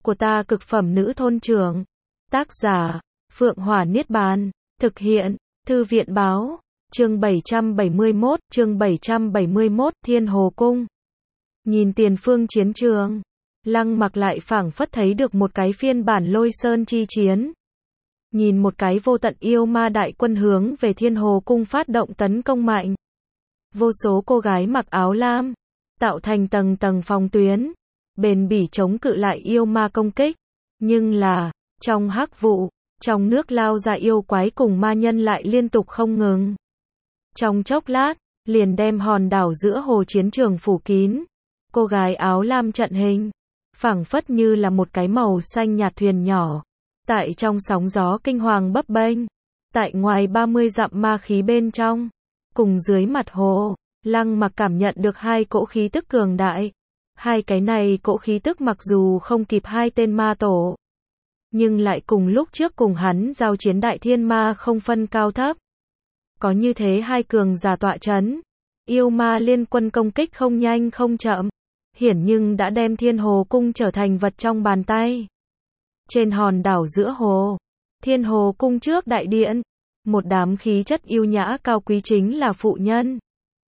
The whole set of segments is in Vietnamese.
của ta cực phẩm nữ thôn trưởng. Tác giả, Phượng Hỏa Niết Bàn. Thực hiện, Thư viện Báo. Chương 771, Thiên Hồ Cung. Nhìn tiền phương chiến trường, Lăng Mặc lại phảng phất thấy được một cái phiên bản Lôi Sơn chi chiến. Nhìn một cái vô tận yêu ma đại quân hướng về Thiên Hồ Cung phát động tấn công mạnh. Vô số cô gái mặc áo lam, tạo thành tầng tầng phòng tuyến, bền bỉ chống cự lại yêu ma công kích. Nhưng là, trong hắc vụ, trong nước lao ra yêu quái cùng ma nhân lại liên tục không ngừng. Trong chốc lát, liền đem hòn đảo giữa hồ chiến trường phủ kín. Cô gái áo lam trận hình, phảng phất như là một cái màu xanh nhạt thuyền nhỏ, tại trong sóng gió kinh hoàng bấp bênh, tại ngoài 30 dặm ma khí bên trong, cùng dưới mặt hồ, Lăng Mặc cảm nhận được hai cỗ khí tức cường đại. Hai cái này cỗ khí tức mặc dù không kịp hai tên ma tổ, nhưng lại cùng lúc trước cùng hắn giao chiến đại thiên ma không phân cao thấp. Có như thế hai cường giả tọa chấn, yêu ma liên quân công kích không nhanh không chậm, hiển nhưng đã đem Thiên Hồ Cung trở thành vật trong bàn tay. Trên hòn đảo giữa hồ, Thiên Hồ Cung trước đại điện, một đám khí chất yêu nhã cao quý chính là phụ nhân.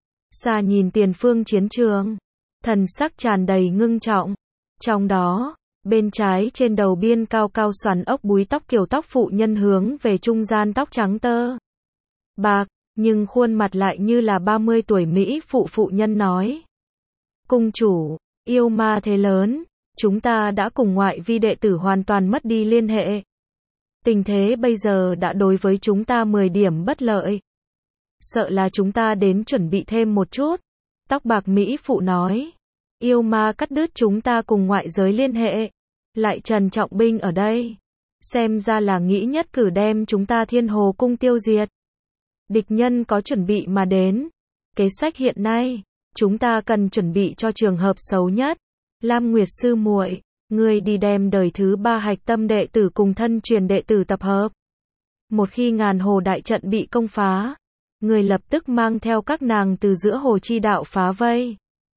Xa nhìn tiền phương chiến trường, thần sắc tràn đầy ngưng trọng. Trong đó, bên trái trên đầu biên cao cao xoắn ốc búi tóc kiểu tóc phụ nhân hướng về trung gian tóc trắng tơ bạc, nhưng khuôn mặt lại như là 30 tuổi Mỹ phụ nhân nói. Cung chủ, yêu ma thế lớn, chúng ta đã cùng ngoại vi đệ tử hoàn toàn mất đi liên hệ. Tình thế bây giờ đã đối với chúng ta 10 điểm bất lợi. Sợ là chúng ta đến chuẩn bị thêm một chút. Tóc bạc Mỹ phụ nói. Yêu ma cắt đứt chúng ta cùng ngoại giới liên hệ. Lại trần trọng binh ở đây. Xem ra là nghĩ nhất cử đem chúng ta Thiên Hồ Cung tiêu diệt. Địch nhân có chuẩn bị mà đến. Kế sách hiện nay, chúng ta cần chuẩn bị cho trường hợp xấu nhất. Lam Nguyệt sư muội, ngươi đi đem đời thứ 3 hạch tâm đệ tử cùng thân truyền đệ tử tập hợp. Một khi ngàn hồ đại trận bị công phá, ngươi lập tức mang theo các nàng từ giữa hồ chi đạo phá vây.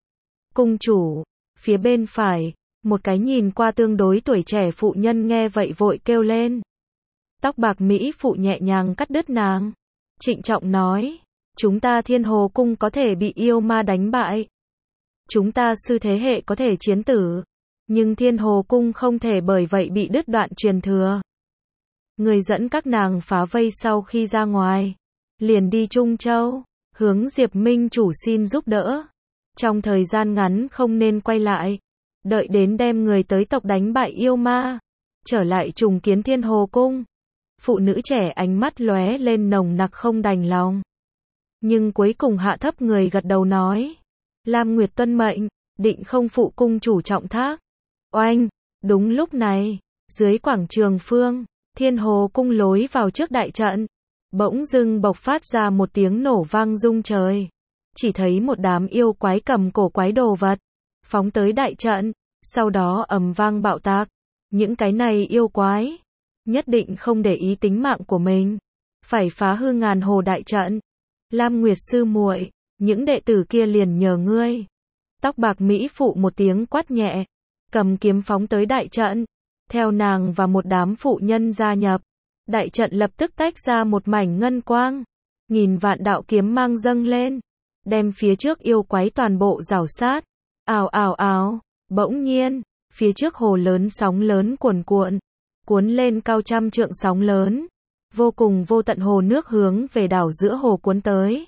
Cung chủ, phía bên phải, một cái nhìn qua tương đối tuổi trẻ phụ nhân nghe vậy vội kêu lên. Tóc bạc Mỹ phụ nhẹ nhàng cắt đứt nàng, trịnh trọng nói, chúng ta Thiên Hồ Cung có thể bị yêu ma đánh bại. Chúng ta sư thế hệ có thể chiến tử, nhưng Thiên Hồ Cung không thể bởi vậy bị đứt đoạn truyền thừa. Người dẫn các nàng phá vây sau khi ra ngoài, liền đi Trung Châu, hướng Diệp Minh chủ xin giúp đỡ. Trong thời gian ngắn không nên quay lại, đợi đến đem người tới tộc đánh bại yêu ma, trở lại trùng kiến Thiên Hồ Cung. Phụ nữ trẻ ánh mắt lóe lên nồng nặc không đành lòng, nhưng cuối cùng hạ thấp người gật đầu nói. Lam Nguyệt tuân mệnh, định không phụ cung chủ trọng thác. Oanh, đúng lúc này, dưới quảng trường phương, Thiên Hồ Cung lối vào trước đại trận, bỗng dưng bộc phát ra một tiếng nổ vang rung trời. Chỉ thấy một đám yêu quái cầm cổ quái đồ vật, phóng tới đại trận, sau đó ầm vang bạo tạc. Những cái này yêu quái, nhất định không để ý tính mạng của mình, phải phá hư ngàn hồ đại trận. Lam Nguyệt sư muội, những đệ tử kia liền nhờ ngươi. Tóc bạc Mỹ phụ một tiếng quát nhẹ, cầm kiếm phóng tới đại trận, theo nàng và một đám phụ nhân gia nhập. Đại trận lập tức tách ra một mảnh ngân quang, nghìn vạn đạo kiếm mang dâng lên, đem phía trước yêu quái toàn bộ rào sát. Ào ào ào, bỗng nhiên, phía trước hồ lớn sóng lớn cuồn cuộn, cuốn lên cao trăm trượng sóng lớn, vô cùng vô tận hồ nước hướng về đảo giữa hồ cuốn tới.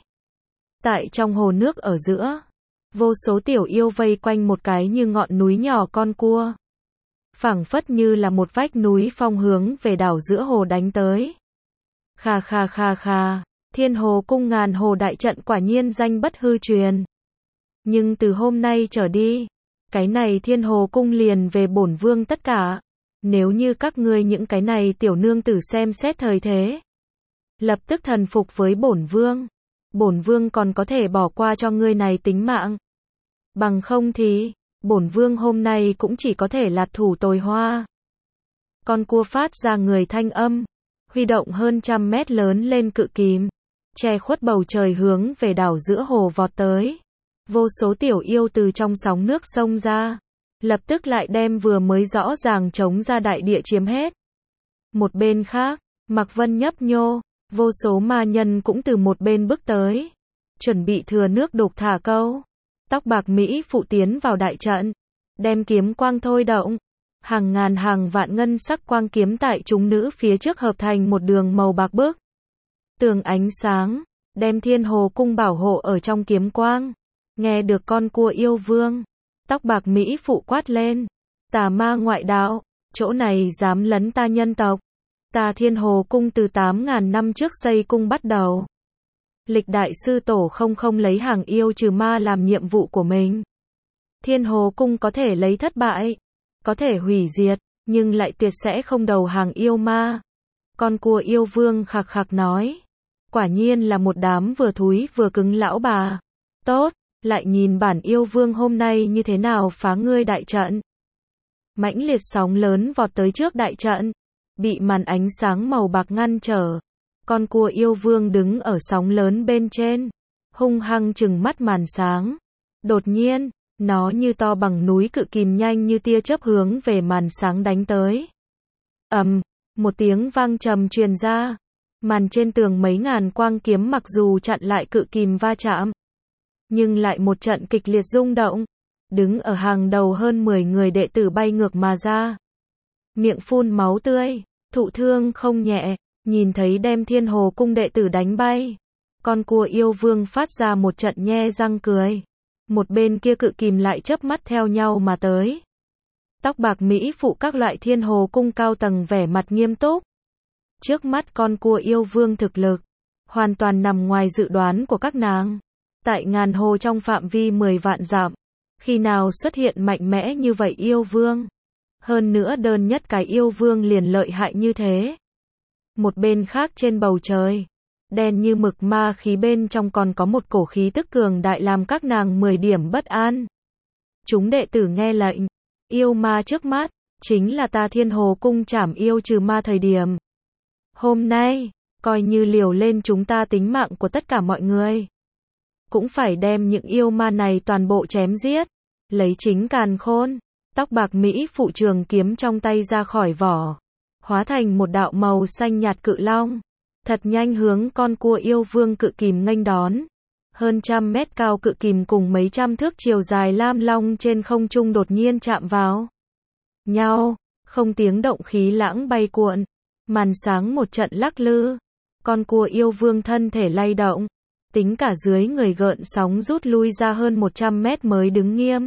Tại trong hồ nước ở giữa, vô số tiểu yêu vây quanh một cái như ngọn núi nhỏ con cua, phảng phất như là một vách núi phong hướng về đảo giữa hồ đánh tới. Kha kha kha kha, Thiên Hồ Cung ngàn hồ đại trận quả nhiên danh bất hư truyền. Nhưng từ hôm nay trở đi, cái này Thiên Hồ Cung liền về bổn vương tất cả. Nếu như các ngươi những cái này tiểu nương tử xem xét thời thế, lập tức thần phục với bổn vương còn có thể bỏ qua cho ngươi này tính mạng. Bằng không thì, bổn vương hôm nay cũng chỉ có thể lạt thủ tồi hoa. Con cua phát ra người thanh âm, huy động hơn 100 mét lớn lên cự kìm, che khuất bầu trời hướng về đảo giữa hồ vọt tới. Vô số tiểu yêu từ trong sóng nước xông ra, lập tức lại đem vừa mới rõ ràng chống ra đại địa chiếm hết. Một bên khác, Mạc Vân nhấp nhô, vô số ma nhân cũng từ một bên bước tới, chuẩn bị thừa nước đục thả câu. Tóc bạc Mỹ phụ tiến vào đại trận, đem kiếm quang thôi động, hàng ngàn hàng vạn ngân sắc quang kiếm tại chúng nữ phía trước hợp thành một đường màu bạc bức tường ánh sáng, đem Thiên Hồ cung bảo hộ ở trong kiếm quang. Nghe được con cua yêu vương, tóc bạc Mỹ phụ quát lên, tà ma ngoại đạo, chỗ này dám lấn ta nhân tộc. Ta Thiên Hồ cung từ 8.000 năm trước xây cung bắt đầu. Lịch đại sư tổ không lấy hàng yêu trừ ma làm nhiệm vụ của mình. Thiên Hồ cung có thể lấy thất bại, có thể hủy diệt, nhưng lại tuyệt sẽ không đầu hàng yêu ma. Con cua yêu vương khạc khạc nói, quả nhiên là một đám vừa thúi vừa cứng lão bà. Tốt, lại nhìn bản yêu vương hôm nay như thế nào phá ngươi đại trận. Mãnh liệt sóng lớn vọt tới trước đại trận, bị màn ánh sáng màu bạc ngăn trở. Con cua yêu vương đứng ở sóng lớn bên trên, hung hăng trừng mắt màn sáng. Đột nhiên, nó như to bằng núi cự kìm nhanh như tia chớp hướng về màn sáng đánh tới. Một tiếng vang trầm truyền ra. Màn trên tường mấy ngàn quang kiếm mặc dù chặn lại cự kìm va chạm, nhưng lại một trận kịch liệt rung động. Đứng ở hàng đầu hơn 10 người đệ tử bay ngược mà ra, miệng phun máu tươi, thụ thương không nhẹ. Nhìn thấy đem Thiên Hồ cung đệ tử đánh bay, con cua yêu vương phát ra một trận nhe răng cười. Một bên kia cự kìm lại chớp mắt theo nhau mà tới. Tóc bạc Mỹ phụ các loại Thiên Hồ cung cao tầng vẻ mặt nghiêm túc. Trước mắt con cua yêu vương thực lực hoàn toàn nằm ngoài dự đoán của các nàng. Tại ngàn hồ trong phạm vi 10 vạn dặm, khi nào xuất hiện mạnh mẽ như vậy yêu vương? Hơn nữa đơn nhất cái yêu vương liền lợi hại như thế. Một bên khác trên bầu trời, đen như mực ma khí bên trong còn có một cổ khí tức cường đại làm các nàng 10 điểm bất an. Chúng đệ tử nghe lệnh, yêu ma trước mắt, chính là ta Thiên Hồ cung trảm yêu trừ ma thời điểm. Hôm nay, coi như liều lên chúng ta tính mạng của tất cả mọi người. Cũng phải đem những yêu ma này toàn bộ chém giết, lấy chính càn khôn. Tóc bạc Mỹ phụ trường kiếm trong tay ra khỏi vỏ, hóa thành một đạo màu xanh nhạt cự long, thật nhanh hướng con cua yêu vương cự kìm nghênh đón. Hơn 100 mét cao cự kìm cùng mấy trăm thước chiều dài lam long trên không trung đột nhiên chạm vào nhau, không tiếng động khí lãng bay cuộn, màn sáng một trận lắc lư, con cua yêu vương thân thể lay động, tính cả dưới người gợn sóng rút lui ra hơn 100 mét mới đứng nghiêm.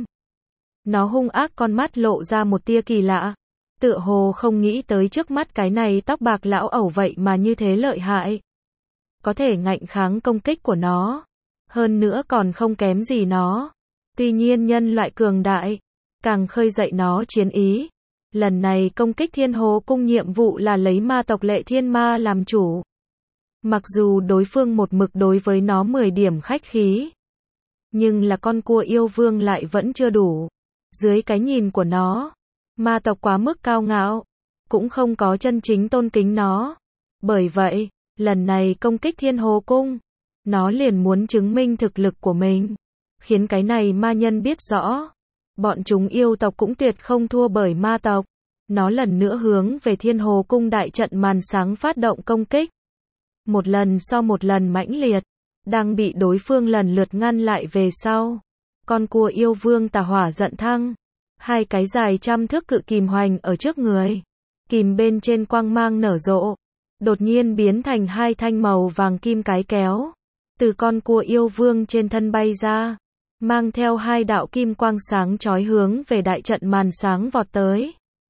Nó hung ác con mắt lộ ra một tia kỳ lạ, tựa hồ không nghĩ tới trước mắt cái này tóc bạc lão ẩu vậy mà như thế lợi hại. Có thể ngạnh kháng công kích của nó, hơn nữa còn không kém gì nó. Tuy nhiên nhân loại cường đại, càng khơi dậy nó chiến ý. Lần này công kích Thiên Hồ cung nhiệm vụ là lấy ma tộc Lệ Thiên Ma làm chủ. Mặc dù đối phương một mực đối với nó 10 điểm khách khí, nhưng là con cua yêu vương lại vẫn chưa đủ. Dưới cái nhìn của nó, ma tộc quá mức cao ngạo, cũng không có chân chính tôn kính nó. Bởi vậy, lần này công kích Thiên Hồ cung, nó liền muốn chứng minh thực lực của mình, khiến cái này ma nhân biết rõ, bọn chúng yêu tộc cũng tuyệt không thua bởi ma tộc. Nó lần nữa hướng về Thiên Hồ cung đại trận màn sáng phát động công kích. Một lần sau một lần mãnh liệt, đang bị đối phương lần lượt ngăn lại về sau. Con cua yêu vương tà hỏa giận thăng, hai cái dài trăm thước cự kìm hoành ở trước người. Kìm bên trên quang mang nở rộ, đột nhiên biến thành hai thanh màu vàng kim cái kéo, từ con cua yêu vương trên thân bay ra, mang theo hai đạo kim quang sáng chói hướng về đại trận màn sáng vọt tới.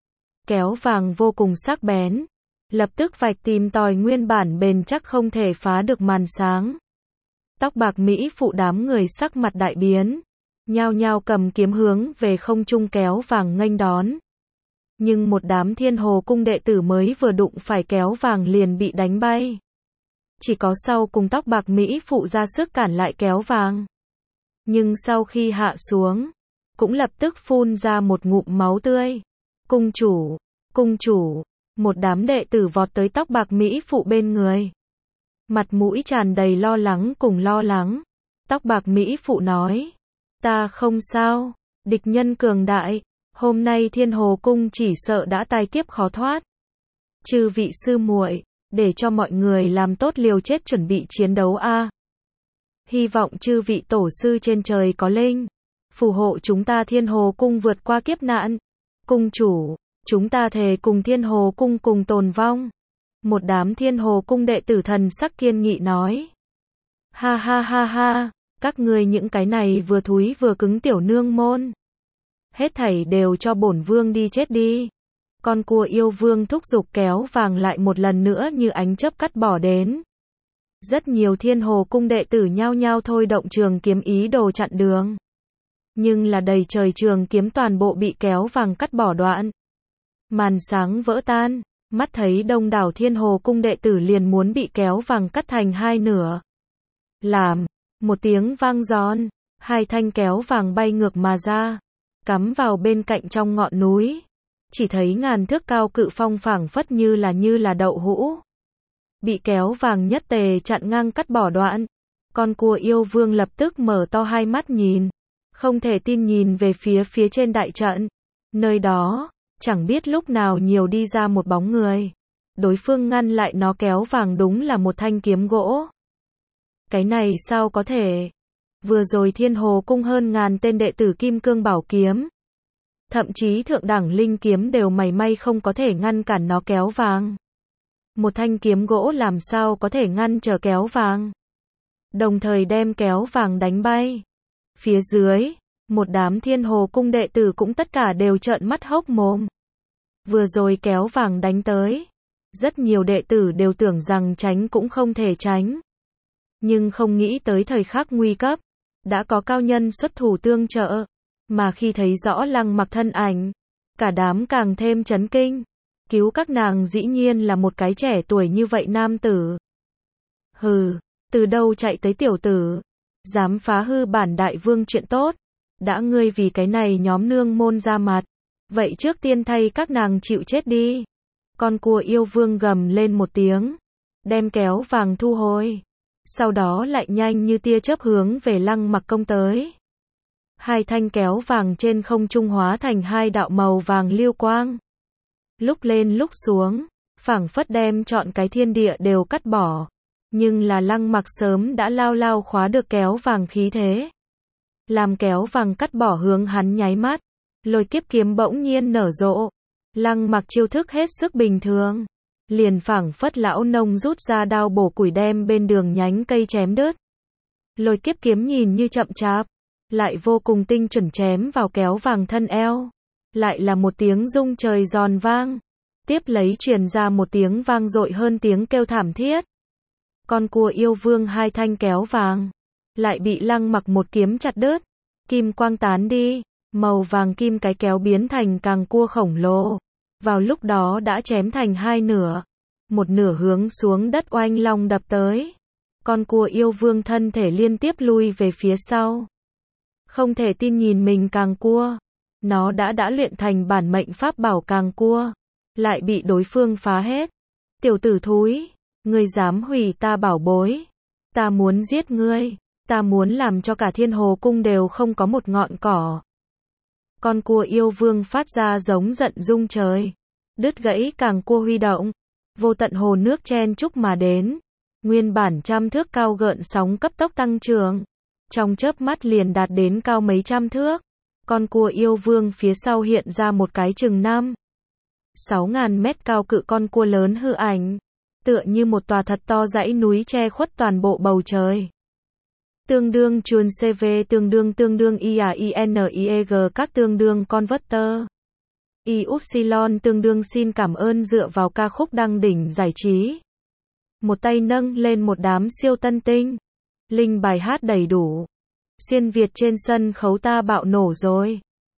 Kéo vàng vô cùng sắc bén, lập tức vạch tìm tòi nguyên bản bền chắc không thể phá được màn sáng. Tóc bạc Mỹ phụ đám người sắc mặt đại biến, nhao nhao cầm kiếm hướng về không trung kéo vàng nghênh đón. Nhưng một đám Thiên Hồ cung đệ tử mới vừa đụng phải kéo vàng liền bị đánh bay. Chỉ có sau cùng tóc bạc Mỹ phụ ra sức cản lại kéo vàng. Nhưng sau khi hạ xuống, cũng lập tức phun ra một ngụm máu tươi. Cung chủ, một đám đệ tử vọt tới tóc bạc Mỹ phụ bên người. Mặt mũi tràn đầy lo lắng cùng lo lắng. Tóc bạc Mỹ phụ nói, ta không sao, địch nhân cường đại, Hôm nay Thiên Hồ Cung chỉ sợ đã tai kiếp khó thoát. Chư vị sư muội, để cho mọi người làm tốt liều chết chuẩn bị chiến đấu a. Hy vọng chư vị tổ sư trên trời có linh, phù hộ chúng ta Thiên Hồ Cung vượt qua kiếp nạn. Cung chủ, chúng ta thề cùng Thiên Hồ Cung cùng tồn vong. Một đám Thiên Hồ Cung đệ tử thần sắc kiên nghị nói. Ha ha ha ha, các ngươi những cái này vừa thúi vừa cứng tiểu nương môn. Hết thảy đều cho bổn vương đi chết đi. Con cua yêu vương thúc giục kéo vàng lại một lần nữa như ánh chớp cắt bỏ đến. Rất nhiều Thiên Hồ Cung đệ tử nhao nhao thôi động trường kiếm ý đồ chặn đường. Nhưng là đầy trời trường kiếm toàn bộ bị kéo vàng cắt bỏ đoạn. Màn sáng vỡ tan, mắt thấy đông đảo Thiên Hồ Cung đệ tử liền muốn bị kéo vàng cắt thành hai nửa. Làm, một tiếng vang giòn, hai thanh kéo vàng bay ngược mà ra, cắm vào bên cạnh trong ngọn núi. Chỉ thấy ngàn thước cao cự phong phảng phất như là đậu hũ. Bị kéo vàng nhất tề chặn ngang cắt bỏ đoạn. Con cua yêu vương lập tức mở to hai mắt nhìn, không thể tin nhìn về phía trên đại trận. Nơi đó, chẳng biết lúc nào nhiều đi ra một bóng người. Đối phương ngăn lại nó kéo vàng đúng là một thanh kiếm gỗ. Cái này sao có thể? Vừa rồi Thiên Hồ Cung hơn ngàn tên đệ tử kim cương bảo kiếm. Thậm chí thượng đẳng linh kiếm đều mảy may không có thể ngăn cản nó kéo vàng. Một thanh kiếm gỗ làm sao có thể ngăn trở kéo vàng. Đồng thời đem kéo vàng đánh bay. Phía dưới, một đám Thiên Hồ Cung đệ tử cũng tất cả đều trợn mắt hốc mồm. Vừa rồi kéo vàng đánh tới. Rất nhiều đệ tử đều tưởng rằng tránh cũng không thể tránh. Nhưng không nghĩ tới thời khắc nguy cấp. Đã có cao nhân xuất thủ tương trợ. Mà khi thấy rõ Lăng Mặc thân ảnh, cả đám càng thêm chấn kinh. Cứu các nàng dĩ nhiên là một cái trẻ tuổi như vậy nam tử. Hừ, từ đâu chạy tới tiểu tử, dám phá hư bản đại vương chuyện tốt. Đã ngươi vì cái này nhóm nương môn ra mặt, vậy trước tiên thay các nàng chịu chết đi. Con cua yêu vương gầm lên một tiếng, đem kéo vàng thu hồi. Sau đó lại nhanh như tia chớp hướng về Lăng Mặc công tới. Hai thanh kéo vàng trên không trung hóa thành hai đạo màu vàng lưu quang. Lúc lên lúc xuống, phảng phất đem trọn cái thiên địa đều cắt bỏ. Nhưng là Lăng Mặc sớm đã lao khóa được kéo vàng khí thế. Làm kéo vàng cắt bỏ hướng hắn nháy mắt. Lôi kiếp kiếm bỗng nhiên nở rộ. Lăng Mặc chiêu thức hết sức bình thường. Liền phảng phất lão nông rút ra đao bổ củi đem bên đường nhánh cây chém đứt. Lôi kiếp kiếm nhìn như chậm chạp, lại vô cùng tinh chuẩn chém vào kéo vàng thân eo. Lại là một tiếng rung trời giòn vang. Tiếp lấy truyền ra một tiếng vang dội hơn tiếng kêu thảm thiết. Con cua yêu vương hai thanh kéo vàng, lại bị Lăng Mặc một kiếm chặt đứt. Kim quang tán đi, màu vàng kim cái kéo biến thành càng cua khổng lồ. Vào lúc đó đã chém thành hai nửa. Một nửa hướng xuống đất oanh long đập tới. Con cua yêu vương thân thể liên tiếp lui về phía sau. Không thể tin nhìn mình càng cua. Nó đã luyện thành bản mệnh pháp bảo càng cua. Lại bị đối phương phá hết. Tiểu tử thúi, ngươi dám hủy ta bảo bối. Ta muốn giết ngươi. Ta muốn làm cho cả Thiên Hồ Cung đều không có một ngọn cỏ. Con cua yêu vương phát ra giống giận rung trời. Đứt gãy càng cua huy động. Vô tận hồ nước chen chúc mà đến. Nguyên bản trăm thước cao gợn sóng cấp tốc tăng trưởng. Trong chớp mắt liền đạt đến cao mấy trăm thước. Con cua yêu vương phía sau hiện ra một cái chừng 5-6.000 mét cao cự con cua lớn hư ảnh. Tựa như một tòa thật to dãy núi che khuất toàn bộ bầu trời. Tương đương chuồn CV tương đương IAINIEG các tương đương converter. Y-Upsilon tương đương xin cảm ơn dựa vào ca khúc đăng đỉnh giải trí. Một tay nâng lên một đám siêu tân tinh. Linh bài hát đầy đủ. Xuyên Việt trên sân khấu ta bạo nổ rồi.